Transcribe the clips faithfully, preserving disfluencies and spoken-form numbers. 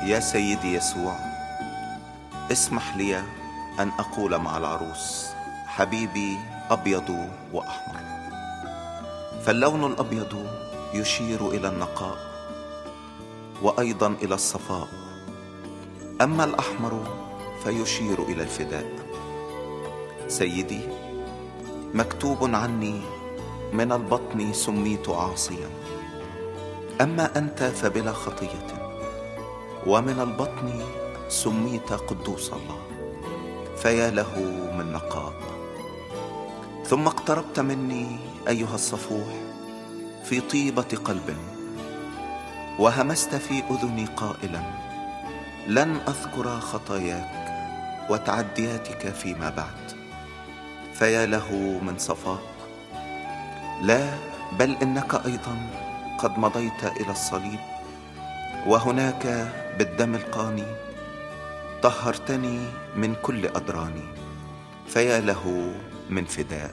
يا سيدي يسوع، اسمح لي أن أقول مع العروس: حبيبي أبيض وأحمر. فاللون الأبيض يشير إلى النقاء وأيضا إلى الصفاء، أما الأحمر فيشير إلى الفداء. سيدي، مكتوب عني: من البطن سميت عاصيا، أما أنت فبلا خطية، ومن البطن سميت قدوس الله. فيا له من نقاء. ثم اقتربت مني أيها الصفوح في طيبة قلب، وهمست في أذني قائلا: لن أذكر خطاياك وتعدياتك فيما بعد. فيا له من صفاء. لا، بل إنك أيضا قد مضيت إلى الصليب، وهناك بالدم القاني طهرتني من كل أدراني. فيا له من فداء.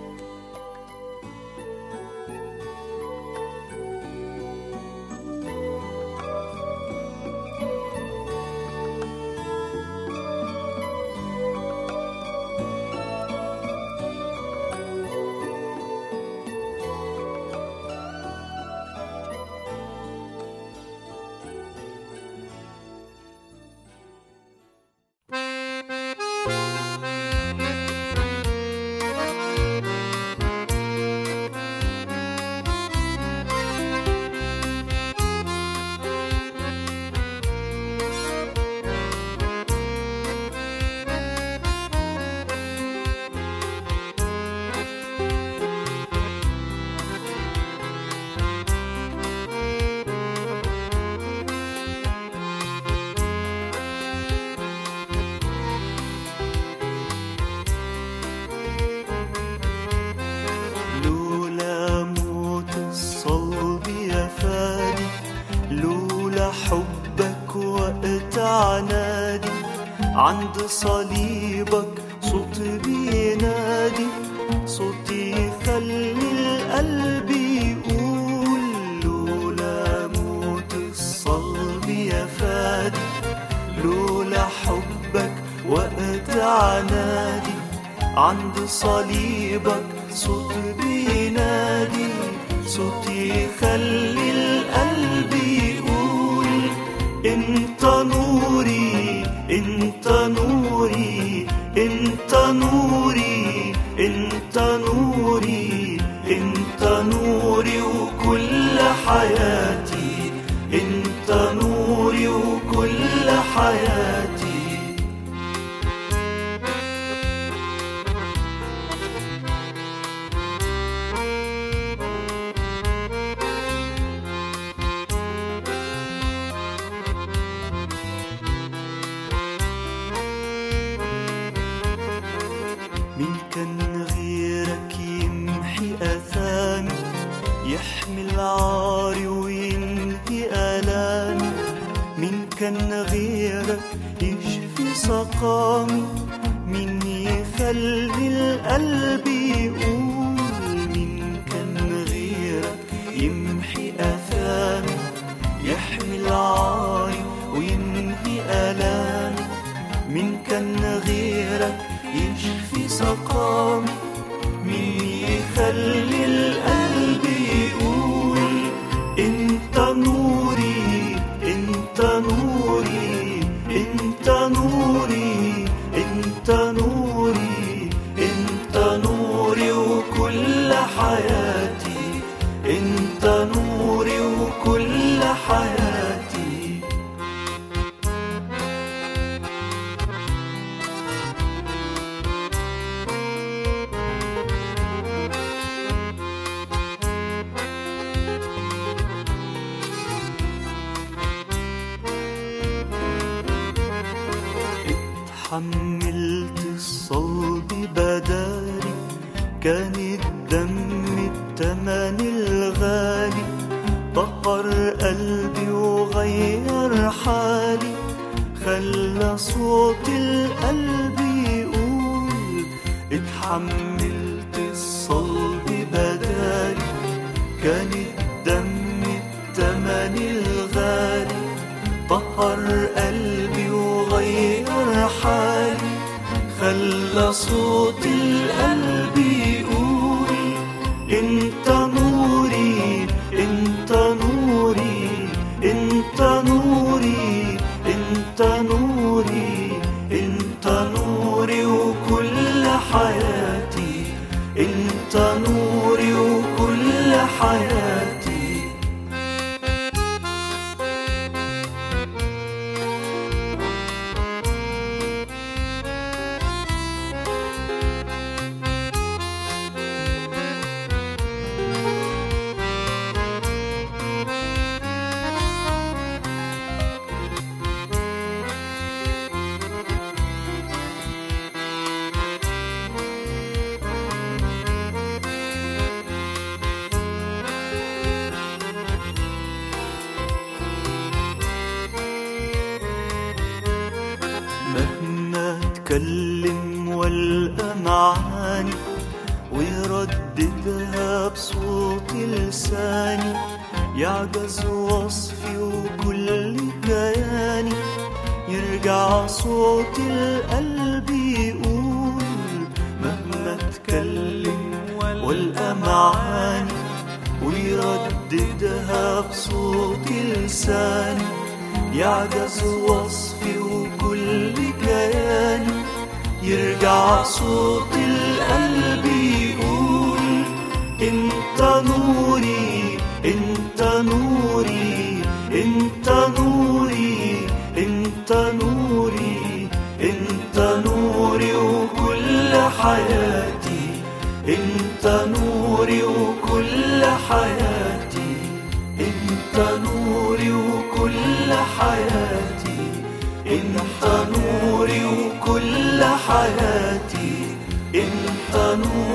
حبك وقت عنادي عند صليبك، صوت بينادي، صوت يخلي القلب يقول: لولا موت الصلب يا فادي، لولا حبك وقت عنادي عند صليبك، صوت بينادي، صوت يخلي القلب يقول: انت نوري، انت نوري، انت نوري، انت نوري، انت نوري وكل حياتي، انت نوري وكل حياتي. مين كان غيرك يمحي آثامي، يحمل عاري وينهي آلامي؟ مين كان غيرك يشفي سقامي؟ مين يخلي القلب يقول؟ مين كان غيرك يمحي آثامي، يحمل عاري وينهي آلامي؟ مين كان غيرك يشفي سقامي؟ مين يخلي القلب يقول: انت نوري، انت نوري، انت نوري، انت نوري، انت نوري وكل حياتي، انت نوري وكل حياتي. حملت الصلب بدالي، كان الدم التمن الغالي، طهر قلبي وغير حالي، خلى صوت القلب يقول: اتحملت الصلب بدالي، كان الدم التمن الغالي، طهر خلى صوت القلب يقول انت نوري انت نوري انت نوري انت نوري انت نوري وكل حياتي انت نوري وكل حياتي. مهما اتكلم والقى معاني ويرددها بصوت لساني يعجز وصفي وكل كياني يرجع صوت القلب يقول مهما اتكلم والقى معاني ويرددها بصوت لساني يعجز وصفي وكل كياني يرجع صوت القلب يقول انت نوري انت نوري انت نوري انت نوري انت نوري وكل حياتي انت نوري وكل حياتي انت نوري وكل حياتي انت نوري وكل حياتي انت نوري